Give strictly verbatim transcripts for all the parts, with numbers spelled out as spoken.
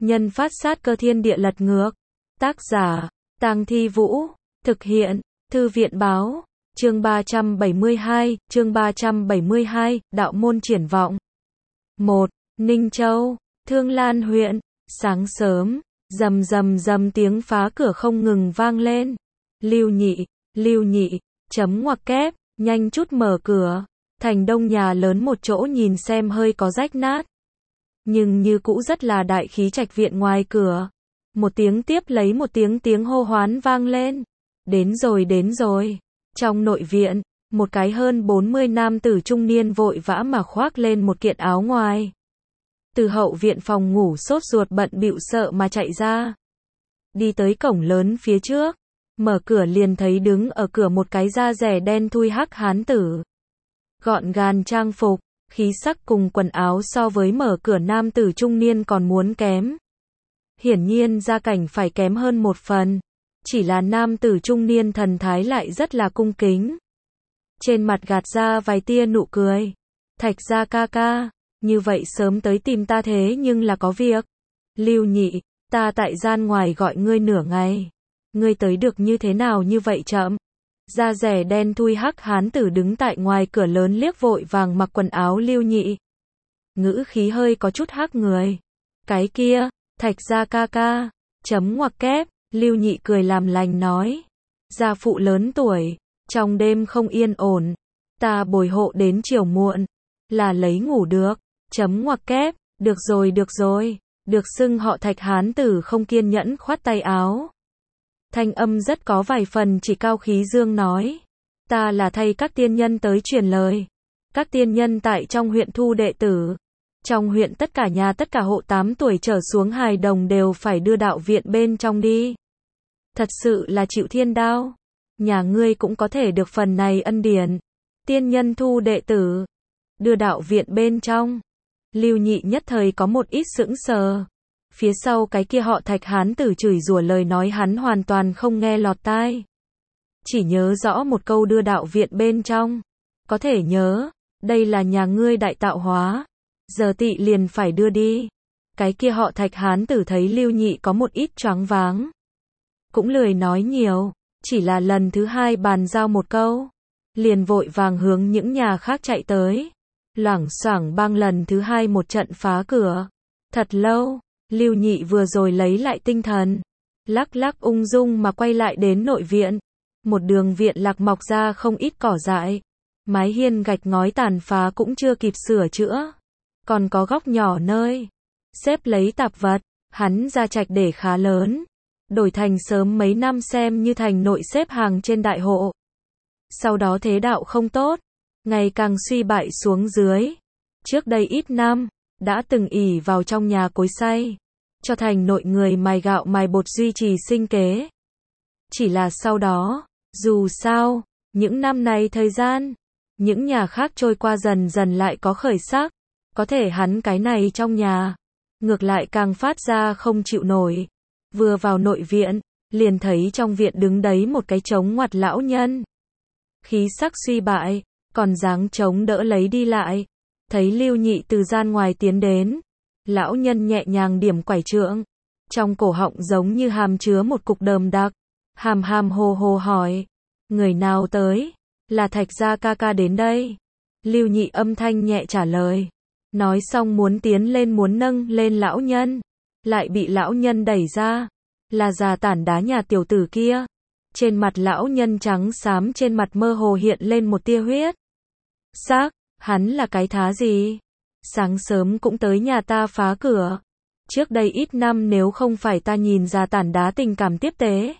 Nhân phát sát cơ thiên địa lật ngược. Tác giả, Tang Thi Vũ. Thực hiện, Thư viện báo. Chương ba trăm bảy mươi hai, chương ba trăm bảy mươi hai, đạo môn triển vọng. một. Ninh Châu, Thương Lan huyện. Sáng sớm, rầm rầm rầm tiếng phá cửa không ngừng vang lên. Lưu Nhị, Lưu Nhị, chấm ngoặc kép, nhanh chút mở cửa. Thành đông nhà lớn một chỗ nhìn xem hơi có rách nát, nhưng như cũ rất là đại khí trạch viện ngoài cửa. Một tiếng tiếp lấy một tiếng tiếng hô hoán vang lên. Đến rồi đến rồi. Trong nội viện, một cái hơn bốn mươi nam tử trung niên vội vã mà khoác lên một kiện áo ngoài. Từ hậu viện phòng ngủ sốt ruột bận bịu sợ mà chạy ra. Đi tới cổng lớn phía trước, mở cửa liền thấy đứng ở cửa một cái da rẻ đen thui hắc hán tử. Gọn gàng trang phục, khí sắc cùng quần áo so với mở cửa nam tử trung niên còn muốn kém. Hiển nhiên gia cảnh phải kém hơn một phần. Chỉ là nam tử trung niên thần thái lại rất là cung kính. Trên mặt gạt ra vài tia nụ cười. Thạch gia ca ca, như vậy sớm tới tìm ta thế nhưng là có việc. Lưu Nhị, ta tại gian ngoài gọi ngươi nửa ngày. Ngươi tới được như thế nào như vậy chậm? Da rẻ đen thui hắc hán tử đứng tại ngoài cửa lớn liếc vội vàng mặc quần áo Lưu Nhị. Ngữ khí hơi có chút hắc người. Cái kia, Thạch gia ca ca, chấm ngoặc kép, Lưu Nhị cười làm lành nói. Gia phụ lớn tuổi, trong đêm không yên ổn, ta bồi hộ đến chiều muộn, là lấy ngủ được, chấm ngoặc kép, được rồi được rồi, được xưng họ Thạch hán tử không kiên nhẫn khoát tay áo. Thanh âm rất có vài phần chỉ cao khí dương nói. Ta là thay các tiên nhân tới truyền lời. Các tiên nhân tại trong huyện thu đệ tử. Trong huyện tất cả nhà tất cả hộ tám tuổi trở xuống hài đồng đều phải đưa đạo viện bên trong đi. Thật sự là chịu thiên đao. Nhà ngươi cũng có thể được phần này ân điển. Tiên nhân thu đệ tử, đưa đạo viện bên trong. Lưu Nhị nhất thời có một ít sững sờ. Phía sau cái kia họ Thạch hán tử chửi rủa lời nói hắn hoàn toàn không nghe lọt tai. Chỉ nhớ rõ một câu đưa đạo viện bên trong. Có thể nhớ, đây là nhà ngươi đại tạo hóa. Giờ tị liền phải đưa đi. Cái kia họ Thạch hán tử thấy Lưu Nhị có một ít choáng váng. Cũng lười nói nhiều, chỉ là lần thứ hai bàn giao một câu. Liền vội vàng hướng những nhà khác chạy tới. Loảng xoảng bang lần thứ hai một trận phá cửa. Thật lâu. Lưu Nhị vừa rồi lấy lại tinh thần, lắc lắc ung dung mà quay lại đến nội viện. Một đường viện lạc mọc ra không ít cỏ dại, mái hiên gạch ngói tàn phá cũng chưa kịp sửa chữa, còn có góc nhỏ nơi xếp lấy tạp vật. Hắn ra trạch để khá lớn, đổi thành sớm mấy năm xem như thành nội xếp hàng trên đại hộ. Sau đó thế đạo không tốt, ngày càng suy bại xuống dưới. Trước đây ít năm, đã từng ỷ vào trong nhà cối xay, cho thành nội người mài gạo mài bột duy trì sinh kế. Chỉ là sau đó, dù sao, những năm này thời gian, những nhà khác trôi qua dần dần lại có khởi sắc, có thể hắn cái này trong nhà, ngược lại càng phát ra không chịu nổi. Vừa vào nội viện, liền thấy trong viện đứng đấy một cái trống ngoặt lão nhân. Khí sắc suy bại, còn dáng chống đỡ lấy đi lại. Thấy Lưu Nhị từ gian ngoài tiến đến, lão nhân nhẹ nhàng điểm quải trượng, trong cổ họng giống như hàm chứa một cục đờm đặc, hàm hàm hồ hồ hỏi, người nào tới? Là Thạch gia ca ca đến đây. Lưu Nhị âm thanh nhẹ trả lời, nói xong muốn tiến lên muốn nâng lên lão nhân, lại bị lão nhân đẩy ra, là già tản đá nhà tiểu tử kia. Trên mặt lão nhân trắng xám trên mặt mơ hồ hiện lên một tia huyết sắc. Hắn là cái thá gì? Sáng sớm cũng tới nhà ta phá cửa. Trước đây ít năm nếu không phải ta nhìn ra tản đá tình cảm tiếp tế.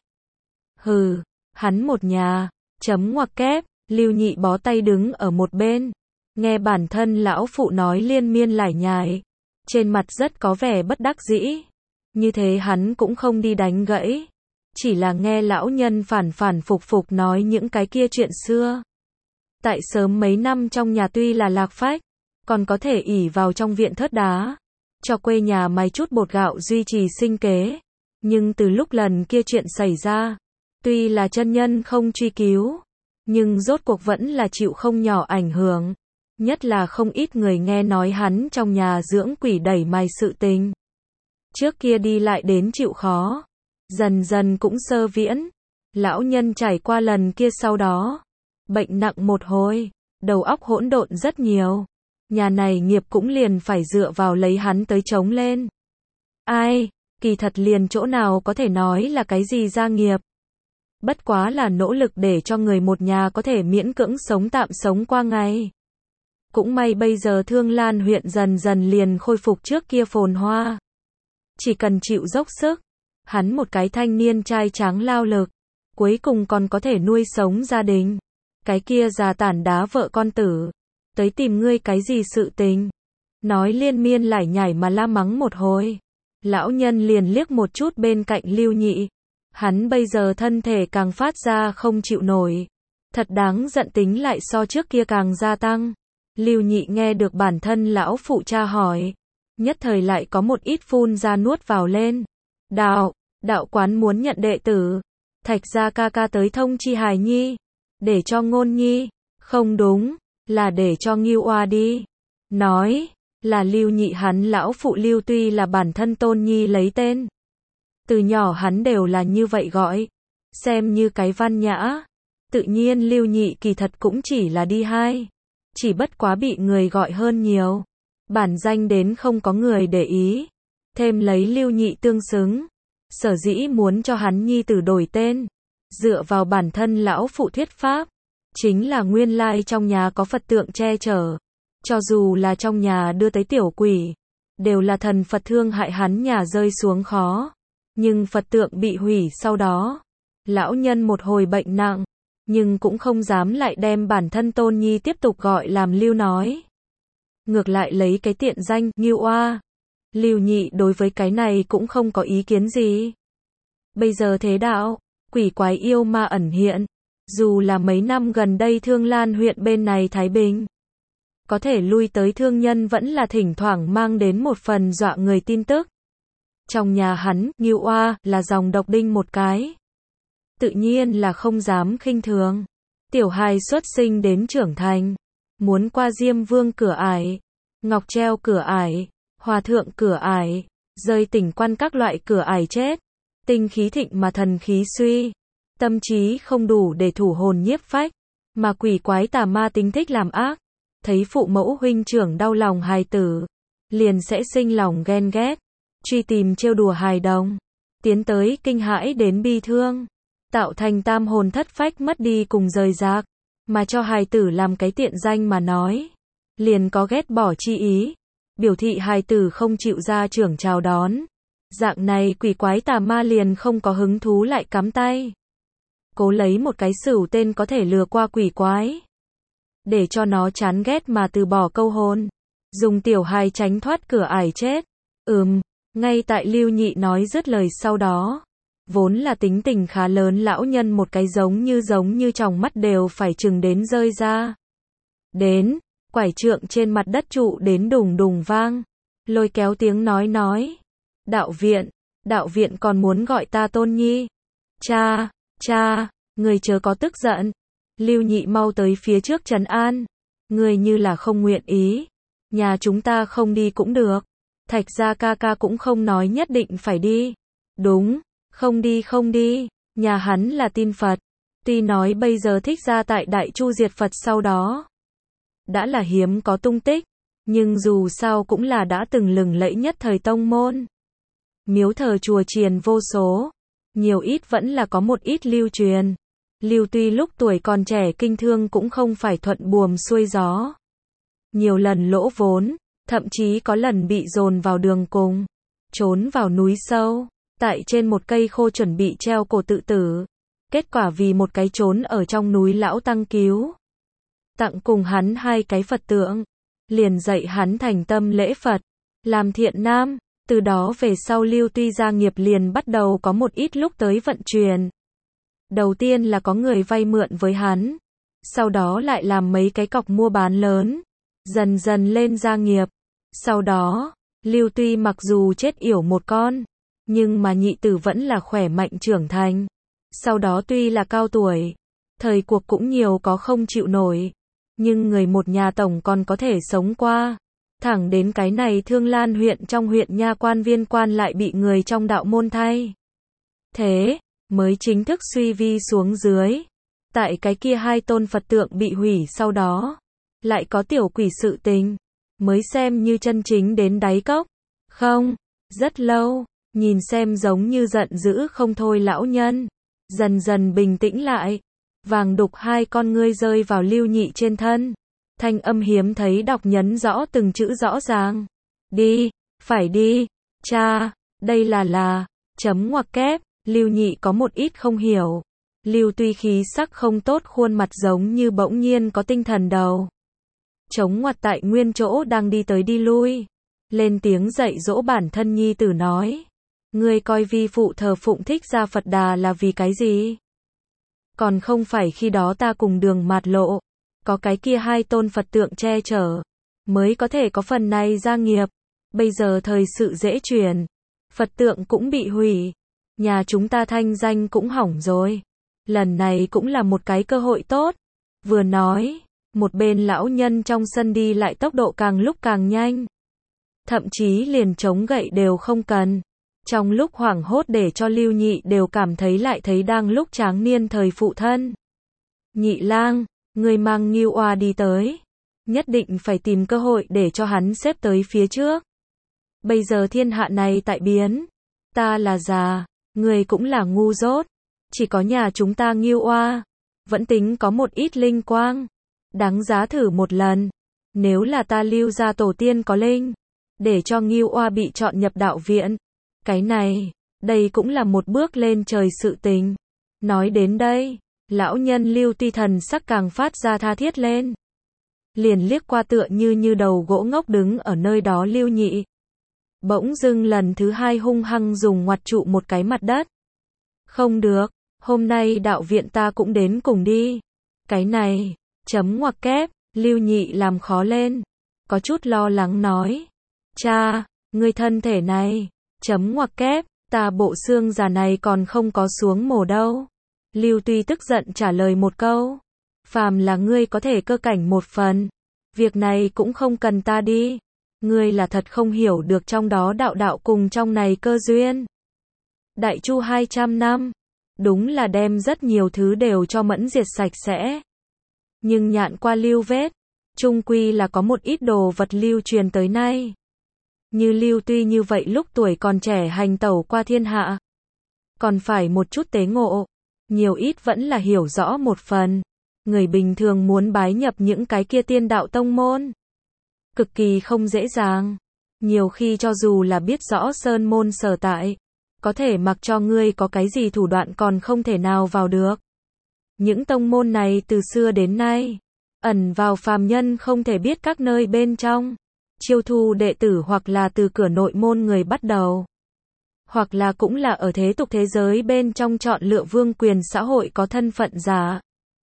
Hừ, hắn một nhà, chấm ngoặc kép, Lưu Nhị bó tay đứng ở một bên. Nghe bản thân lão phụ nói liên miên lải nhải. Trên mặt rất có vẻ bất đắc dĩ. Như thế hắn cũng không đi đánh gãy. Chỉ là nghe lão nhân phản phản phục phục nói những cái kia chuyện xưa. Tại sớm mấy năm trong nhà tuy là lạc phách, còn có thể ỷ vào trong viện thớt đá, cho quê nhà mài chút bột gạo duy trì sinh kế. Nhưng từ lúc lần kia chuyện xảy ra, tuy là chân nhân không truy cứu, nhưng rốt cuộc vẫn là chịu không nhỏ ảnh hưởng. Nhất là không ít người nghe nói hắn trong nhà dưỡng quỷ đẩy mài sự tình. Trước kia đi lại đến chịu khó, dần dần cũng sơ viễn. Lão nhân trải qua lần kia sau đó, bệnh nặng một hồi, đầu óc hỗn độn rất nhiều. Nhà này nghiệp cũng liền phải dựa vào lấy hắn tới chống lên. Ai, kỳ thật liền chỗ nào có thể nói là cái gì gia nghiệp. Bất quá là nỗ lực để cho người một nhà có thể miễn cưỡng sống tạm sống qua ngày. Cũng may bây giờ Thương Lan huyện dần dần liền khôi phục trước kia phồn hoa. Chỉ cần chịu dốc sức, hắn một cái thanh niên trai tráng lao lực, cuối cùng còn có thể nuôi sống gia đình. Cái kia già tản đá vợ con tử, tới tìm ngươi cái gì sự tình. Nói liên miên lải nhải mà la mắng một hồi. Lão nhân liền liếc một chút bên cạnh Lưu Nhị. Hắn bây giờ thân thể càng phát ra không chịu nổi. Thật đáng giận, tính lại so trước kia càng gia tăng. Lưu Nhị nghe được bản thân lão phụ cha hỏi, nhất thời lại có một ít phun ra nuốt vào lên. Đạo, đạo quán muốn nhận đệ tử. Thạch gia ca ca tới thông chi Hài Nhi, để cho Ngôn Nhi. Không đúng, là để cho Ngưu Oa đi. Nói, là Lưu Nhị hắn lão phụ Lưu tuy là bản thân Tôn Nhi lấy tên. Từ nhỏ hắn đều là như vậy gọi, xem như cái văn nhã. Tự nhiên Lưu Nhị kỳ thật cũng chỉ là đi hai. Chỉ bất quá bị người gọi hơn nhiều. Bản danh đến không có người để ý. Thêm lấy Lưu Nhị tương xứng. Sở dĩ muốn cho hắn nhi tử đổi tên. Dựa vào bản thân lão phụ thuyết pháp. Chính là nguyên lai trong nhà có Phật tượng che chở. Cho dù là trong nhà đưa tới tiểu quỷ, đều là thần Phật thương hại hắn nhà rơi xuống khó. Nhưng Phật tượng bị hủy sau đó. Lão nhân một hồi bệnh nặng. Nhưng cũng không dám lại đem bản thân Tôn Nhi tiếp tục gọi làm Lưu nói. Ngược lại lấy cái tiện danh Ngưu Oa. Lưu Nhị đối với cái này cũng không có ý kiến gì. Bây giờ thế đạo, quỷ quái yêu ma ẩn hiện. Dù là mấy năm gần đây Thương Lan huyện bên này thái bình, có thể lui tới thương nhân vẫn là thỉnh thoảng mang đến một phần dọa người tin tức. Trong nhà hắn, Ngưu Oa, là dòng độc đinh một cái. Tự nhiên là không dám khinh thường. Tiểu hài xuất sinh đến trưởng thành, muốn qua Diêm Vương cửa ải, Ngọc Treo cửa ải, Hòa Thượng cửa ải, rơi tỉnh quan các loại cửa ải chết. Tinh khí thịnh mà thần khí suy, tâm trí không đủ để thủ hồn nhiếp phách, mà quỷ quái tà ma tính thích làm ác. Thấy phụ mẫu huynh trưởng đau lòng hài tử, liền sẽ sinh lòng ghen ghét, truy tìm trêu đùa hài đồng, tiến tới kinh hãi đến bi thương, tạo thành tam hồn thất phách mất đi cùng rời rạc, mà cho hài tử làm cái tiện danh mà nói, liền có ghét bỏ chi ý, biểu thị hài tử không chịu gia trưởng chào đón. Dạng này quỷ quái tà ma liền không có hứng thú lại cắm tay. Cố lấy một cái sửu tên có thể lừa qua quỷ quái, để cho nó chán ghét mà từ bỏ câu hôn, dùng tiểu hài tránh thoát cửa ải chết. Ừm, ngay tại Lưu Nhị nói dứt lời sau đó, vốn là tính tình khá lớn lão nhân một cái giống như giống như tròng mắt đều phải chừng đến rơi ra. Đến, quải trượng trên mặt đất trụ đến đùng đùng vang, lôi kéo tiếng nói nói. Đạo viện, đạo viện còn muốn gọi ta Tôn Nhi. Cha, cha, người chớ có tức giận. Lưu Nhị mau tới phía trước trấn an. Người như là không nguyện ý, nhà chúng ta không đi cũng được. Thạch gia ca ca cũng không nói nhất định phải đi. Đúng, không đi không đi, nhà hắn là tin Phật. Tuy nói bây giờ thích ra tại Đại Chu diệt Phật sau đó, đã là hiếm có tung tích, nhưng dù sao cũng là đã từng lừng lẫy nhất thời tông môn. Miếu thờ chùa chiền vô số, nhiều ít vẫn là có một ít lưu truyền. Lưu tuy lúc tuổi còn trẻ kinh thương cũng không phải thuận buồm xuôi gió. Nhiều lần lỗ vốn, thậm chí có lần bị dồn vào đường cùng, trốn vào núi sâu, tại trên một cây khô chuẩn bị treo cổ tự tử. Kết quả vì một cái trốn ở trong núi lão tăng cứu, tặng cùng hắn hai cái Phật tượng, liền dạy hắn thành tâm lễ Phật, làm thiện nam. Từ đó về sau Lưu tuy gia nghiệp liền bắt đầu có một ít lúc tới vận chuyển. Đầu tiên là có người vay mượn với hắn, sau đó lại làm mấy cái cọc mua bán lớn, dần dần lên gia nghiệp. Sau đó, Lưu tuy mặc dù chết yểu một con, nhưng mà nhị tử vẫn là khỏe mạnh trưởng thành. Sau đó tuy là cao tuổi, thời cuộc cũng nhiều có không chịu nổi, nhưng người một nhà tổng còn có thể sống qua. Thẳng đến cái này Thương Lan huyện trong huyện nha quan viên quan lại bị người trong đạo môn thay thế, mới chính thức suy vi xuống dưới. Tại cái kia hai tôn Phật tượng bị hủy sau đó, lại có tiểu quỷ sự tình, mới xem như chân chính đến đáy cốc. Không, rất lâu, nhìn xem giống như giận dữ không thôi lão nhân, dần dần bình tĩnh lại, vàng đục hai con ngươi rơi vào Lưu Nhị trên thân. Thanh âm hiếm thấy đọc nhấn rõ từng chữ rõ ràng. Đi, phải đi, cha, đây là là, chấm ngoặc kép, Lưu Nhị có một ít không hiểu. Lưu Tuy khí sắc không tốt, khuôn mặt giống như bỗng nhiên có tinh thần đầu. Chống ngoặt tại nguyên chỗ đang đi tới đi lui. Lên tiếng dạy dỗ bản thân nhi tử nói. Ngươi coi vi phụ thờ phụng Thích Gia Phật Đà là vì cái gì? Còn không phải khi đó ta cùng đường mạt lộ. Có cái kia hai tôn Phật tượng che chở, mới có thể có phần này gia nghiệp. Bây giờ thời sự dễ chuyển, Phật tượng cũng bị hủy, nhà chúng ta thanh danh cũng hỏng rồi. Lần này cũng là một cái cơ hội tốt. Vừa nói, một bên lão nhân trong sân đi lại tốc độ càng lúc càng nhanh. Thậm chí liền chống gậy đều không cần. Trong lúc hoảng hốt để cho Lưu Nhị đều cảm thấy lại thấy đang lúc tráng niên thời phụ thân. Nhị lang, người mang Ngưu Oa đi tới. Nhất định phải tìm cơ hội để cho hắn xếp tới phía trước. Bây giờ thiên hạ này tại biến. Ta là già, người cũng là ngu dốt. Chỉ có nhà chúng ta Ngưu Oa vẫn tính có một ít linh quang. Đáng giá thử một lần. Nếu là ta Lưu gia tổ tiên có linh, để cho Ngưu Oa bị chọn nhập đạo viện. Cái này, đây cũng là một bước lên trời sự tình. Nói đến đây, lão nhân Lưu Tuy thần sắc càng phát ra tha thiết lên. Liền liếc qua tựa như như đầu gỗ ngốc đứng ở nơi đó Lưu Nhị. Bỗng dưng lần thứ hai hung hăng dùng ngoặt trụ một cái mặt đất. Không được, hôm nay đạo viện ta cũng đến cùng đi. Cái này, chấm ngoặc kép, Lưu Nhị làm khó lên. Có chút lo lắng nói. Cha, ngươi thân thể này, chấm ngoặc kép, ta bộ xương già này còn không có xuống mổ đâu. Lưu Tuy tức giận trả lời một câu. Phàm là ngươi có thể cơ cảnh một phần. Việc này cũng không cần ta đi. Ngươi là thật không hiểu được trong đó đạo đạo cùng trong này cơ duyên. Đại Chu hai trăm năm. Đúng là đem rất nhiều thứ đều cho mẫn diệt sạch sẽ. Nhưng nhạn qua lưu vết. Chung quy là có một ít đồ vật lưu truyền tới nay. Như Lưu Tuy như vậy lúc tuổi còn trẻ hành tẩu qua thiên hạ. Còn phải một chút tế ngộ. Nhiều ít vẫn là hiểu rõ một phần. Người bình thường muốn bái nhập những cái kia tiên đạo tông môn. Cực kỳ không dễ dàng. Nhiều khi cho dù là biết rõ sơn môn sở tại. Có thể mặc cho ngươi có cái gì thủ đoạn còn không thể nào vào được. Những tông môn này từ xưa đến nay. Ẩn vào phàm nhân không thể biết các nơi bên trong. Chiêu thu đệ tử hoặc là từ cửa nội môn người bắt đầu. Hoặc là cũng là ở thế tục thế giới bên trong chọn lựa vương quyền xã hội có thân phận giả.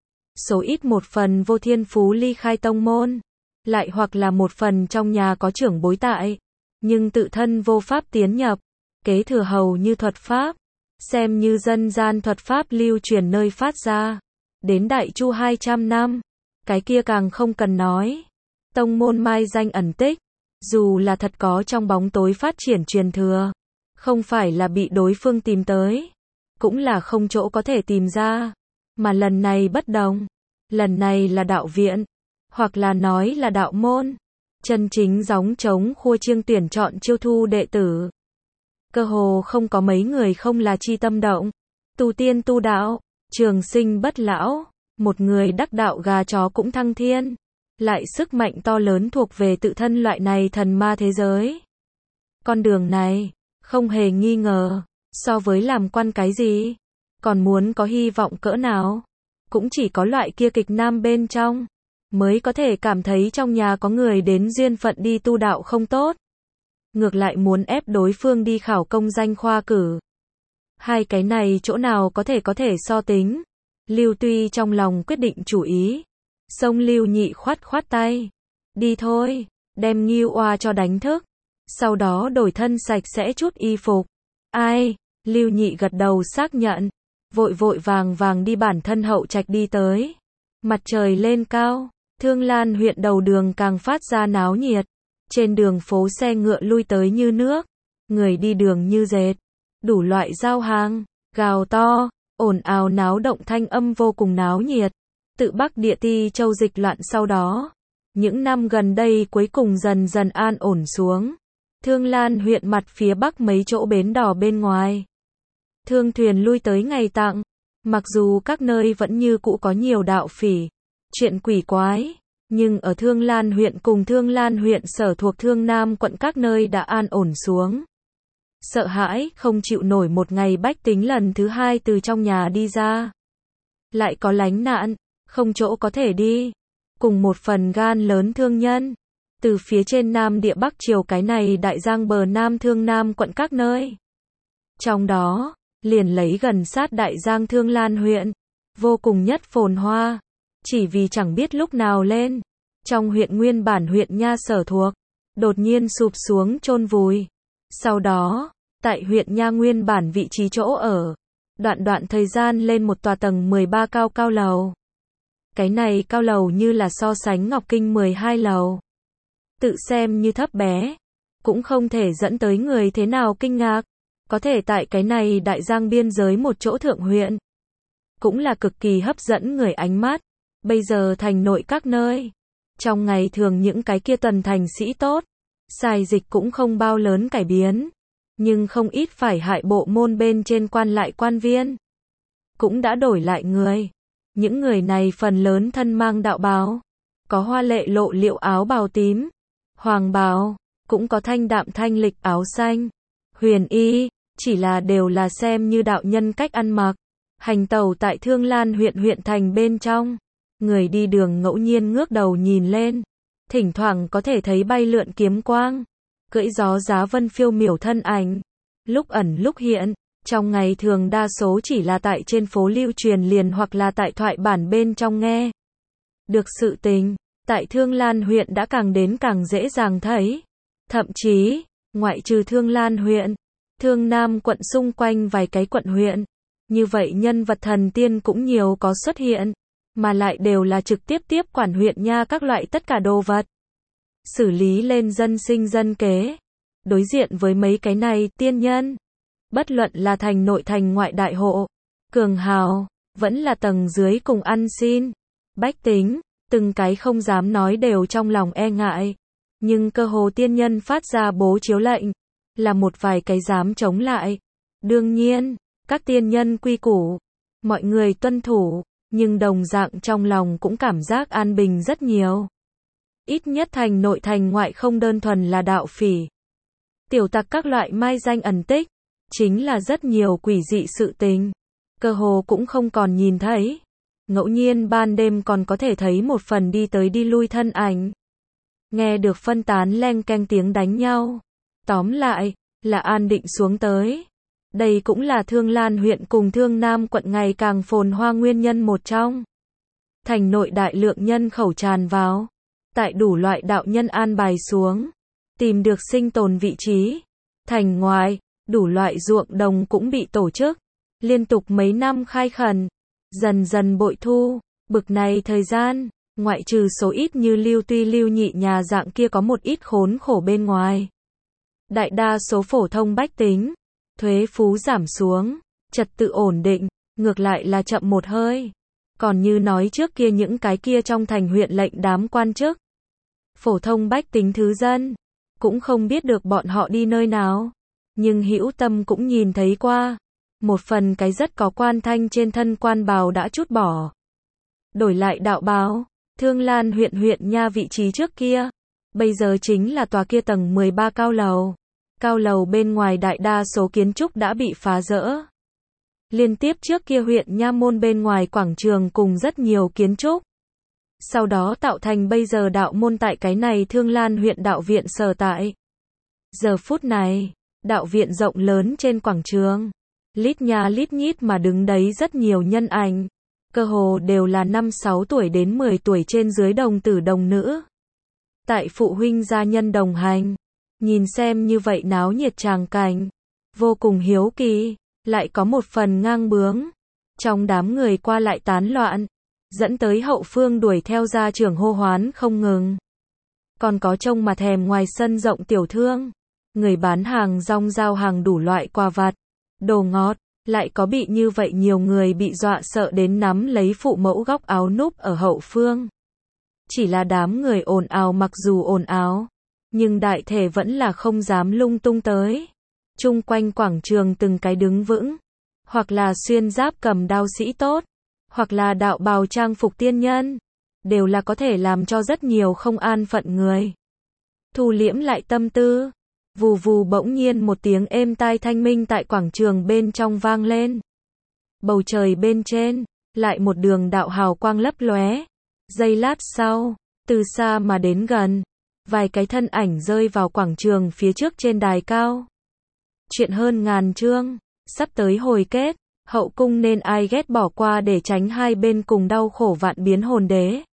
Số ít một phần vô thiên phú ly khai tông môn. Lại hoặc là một phần trong nhà có trưởng bối tại. Nhưng tự thân vô pháp tiến nhập. Kế thừa hầu như thuật pháp. Xem như dân gian thuật pháp lưu truyền nơi phát ra. Đến Đại Chu hai trăm năm. Cái kia càng không cần nói. Tông môn mai danh ẩn tích. Dù là thật có trong bóng tối phát triển truyền thừa. Không phải là bị đối phương tìm tới. Cũng là không chỗ có thể tìm ra. Mà lần này bất đồng. Lần này là đạo viện. Hoặc là nói là đạo môn. Chân chính gióng trống khua chiêng tuyển chọn chiêu thu đệ tử. Cơ hồ không có mấy người không là chi tâm động. Tu tiên tu đạo. Trường sinh bất lão. Một người đắc đạo gà chó cũng thăng thiên. Lại sức mạnh to lớn thuộc về tự thân loại này thần ma thế giới. Con đường này, không hề nghi ngờ, so với làm quan cái gì, còn muốn có hy vọng cỡ nào, cũng chỉ có loại kia kịch nam bên trong, mới có thể cảm thấy trong nhà có người đến duyên phận đi tu đạo không tốt. Ngược lại muốn ép đối phương đi khảo công danh khoa cử. Hai cái này chỗ nào có thể có thể so tính. Lưu Tuy trong lòng quyết định chủ ý. Sông Lưu Nhị khoát khoát tay. Đi thôi, đem Ngưu Oa cho đánh thức. Sau đó đổi thân sạch sẽ chút y phục. Ai? Lưu Nhị gật đầu xác nhận. Vội vội vàng vàng đi bản thân hậu trạch đi tới. Mặt trời lên cao. Thương Lan huyện đầu đường càng phát ra náo nhiệt. Trên đường phố xe ngựa lui tới như nước, người đi đường như dệt, đủ loại giao hàng, gào to, ồn ào náo động thanh âm vô cùng náo nhiệt. Tự Bắc Địa Ti Châu dịch loạn sau đó, những năm gần đây cuối cùng dần dần an ổn xuống. Thương Lan huyện mặt phía bắc mấy chỗ bến đò bên ngoài, thương thuyền lui tới ngày tặng. Mặc dù các nơi vẫn như cũ có nhiều đạo phỉ, chuyện quỷ quái, nhưng ở Thương Lan huyện cùng Thương Lan huyện sở thuộc Thương Nam quận các nơi đã an ổn xuống. Sợ hãi, không chịu nổi một ngày bách tính lần thứ hai từ trong nhà đi ra. Lại có lánh nạn, không chỗ có thể đi. Cùng một phần gan lớn thương nhân. Từ phía trên Nam Địa Bắc chiều cái này đại giang bờ Nam Thương Nam quận các nơi. Trong đó, liền lấy gần sát đại giang Thương Lan huyện. Vô cùng nhất phồn hoa. Chỉ vì chẳng biết lúc nào lên. Trong huyện nguyên bản huyện Nha sở thuộc. Đột nhiên sụp xuống chôn vùi. Sau đó, tại huyện Nha nguyên bản vị trí chỗ ở. Đoạn đoạn thời gian lên một tòa tầng mười ba cao cao lầu. Cái này cao lầu như là so sánh Ngọc Kinh mười hai lầu. Tự xem như thấp bé. Cũng không thể dẫn tới người thế nào kinh ngạc. Có thể tại cái này đại giang biên giới một chỗ thượng huyện. Cũng là cực kỳ hấp dẫn người ánh mắt. Bây giờ thành nội các nơi. Trong ngày thường những cái kia tuần thành sĩ tốt. Xài dịch cũng không bao lớn cải biến. Nhưng không ít phải hại bộ môn bên trên quan lại quan viên. Cũng đã đổi lại người. Những người này phần lớn thân mang đạo bào. Có hoa lệ lộ liệu áo bào tím. Hoàng bào. Cũng có thanh đạm thanh lịch áo xanh. Huyền y. Chỉ là đều là xem như đạo nhân cách ăn mặc. Hành tẩu tại Thương Lan huyện huyện thành bên trong. Người đi đường ngẫu nhiên ngước đầu nhìn lên. Thỉnh thoảng có thể thấy bay lượn kiếm quang. Cưỡi gió giá vân phiêu miểu thân ảnh. Lúc ẩn lúc hiện. Trong ngày thường đa số chỉ là tại trên phố lưu truyền liền hoặc là tại thoại bản bên trong nghe. Được sự tình. Tại Thương Lan huyện đã càng đến càng dễ dàng thấy. Thậm chí, ngoại trừ Thương Lan huyện, Thương Nam quận xung quanh vài cái quận huyện. Như vậy nhân vật thần tiên cũng nhiều có xuất hiện. Mà lại đều là trực tiếp tiếp quản huyện Nha các loại tất cả đồ vật. Xử lý lên dân sinh dân kế. Đối diện với mấy cái này tiên nhân. Bất luận là thành nội thành ngoại đại hộ. Cường hào. Vẫn là tầng dưới cùng ăn xin. Bách tính. Từng cái không dám nói đều trong lòng e ngại. Nhưng cơ hồ tiên nhân phát ra bố chiếu lệnh. Là một vài cái dám chống lại. Đương nhiên. Các tiên nhân quy củ. Mọi người tuân thủ. Nhưng đồng dạng trong lòng cũng cảm giác an bình rất nhiều. Ít nhất thành nội thành ngoại không đơn thuần là đạo phỉ. Tiểu tặc các loại mai danh ẩn tích. Chính là rất nhiều quỷ dị sự tình. Cơ hồ cũng không còn nhìn thấy. Ngẫu nhiên ban đêm còn có thể thấy một phần đi tới đi lui thân ảnh. Nghe được phân tán leng keng tiếng đánh nhau. Tóm lại, là an định xuống tới. Đây cũng là Thương Lan huyện cùng Thương Nam quận ngày càng phồn hoa nguyên nhân một trong. Thành nội đại lượng nhân khẩu tràn vào. Tại đủ loại đạo nhân an bài xuống. Tìm được sinh tồn vị trí. Thành ngoài, đủ loại ruộng đồng cũng bị tổ chức. Liên tục mấy năm khai khẩn. Dần dần bội thu. Bực này thời gian, ngoại trừ số ít như Lưu Tuy Lưu Nhị nhà dạng kia có một ít khốn khổ bên ngoài. Đại đa số phổ thông bách tính. Thuế phú giảm xuống. Trật tự ổn định. Ngược lại là chậm một hơi. Còn như nói trước kia những cái kia trong thành huyện lệnh đám quan chức. Phổ thông bách tính thứ dân. Cũng không biết được bọn họ đi nơi nào. Nhưng hữu tâm cũng nhìn thấy qua. Một phần cái rất có quan thanh trên thân quan bào đã trút bỏ. Đổi lại đạo bào. Thương Lan huyện huyện Nha vị trí trước kia. Bây giờ chính là tòa kia tầng mười ba cao lầu. Cao lầu bên ngoài đại đa số kiến trúc đã bị phá rỡ. Liên tiếp trước kia huyện Nha môn bên ngoài quảng trường cùng rất nhiều kiến trúc. Sau đó tạo thành bây giờ đạo môn tại cái này Thương Lan huyện đạo viện sở tại. Giờ phút này, đạo viện rộng lớn trên quảng trường. Lít nha lít nhít mà đứng đấy rất nhiều nhân ảnh. Cơ hồ đều là năm sáu tuổi đến mười tuổi trên dưới đồng tử đồng nữ. Tại phụ huynh gia nhân đồng hành. Nhìn xem như vậy náo nhiệt tràng cảnh. Vô cùng hiếu kỳ. Lại có một phần ngang bướng. Trong đám người qua lại tán loạn. Dẫn tới hậu phương đuổi theo gia trưởng hô hoán không ngừng. còn có trông mà thèm ngoài sân rộng tiểu thương. Người bán hàng rong giao hàng đủ loại quà vặt, đồ ngọt, lại có bị như vậy nhiều người bị dọa sợ đến nắm lấy phụ mẫu góc áo núp ở hậu phương. Chỉ là đám người ồn ào mặc dù ồn ào, nhưng đại thể vẫn là không dám lung tung tới. Chung quanh quảng trường từng cái đứng vững, hoặc là xuyên giáp cầm đao sĩ tốt, hoặc là đạo bào trang phục tiên nhân, đều là có thể làm cho rất nhiều không an phận người thu liễm lại tâm tư. Vù vù bỗng nhiên một tiếng êm tai thanh minh tại quảng trường bên trong vang lên. Bầu trời bên trên, lại một đường đạo hào quang lấp lóe. Giây lát sau, từ xa mà đến gần, vài cái thân ảnh rơi vào quảng trường phía trước trên đài cao. Chuyện hơn ngàn chương, sắp tới hồi kết, hậu cung nên ai ghét bỏ qua để tránh hai bên cùng đau khổ vạn biến hồn đế.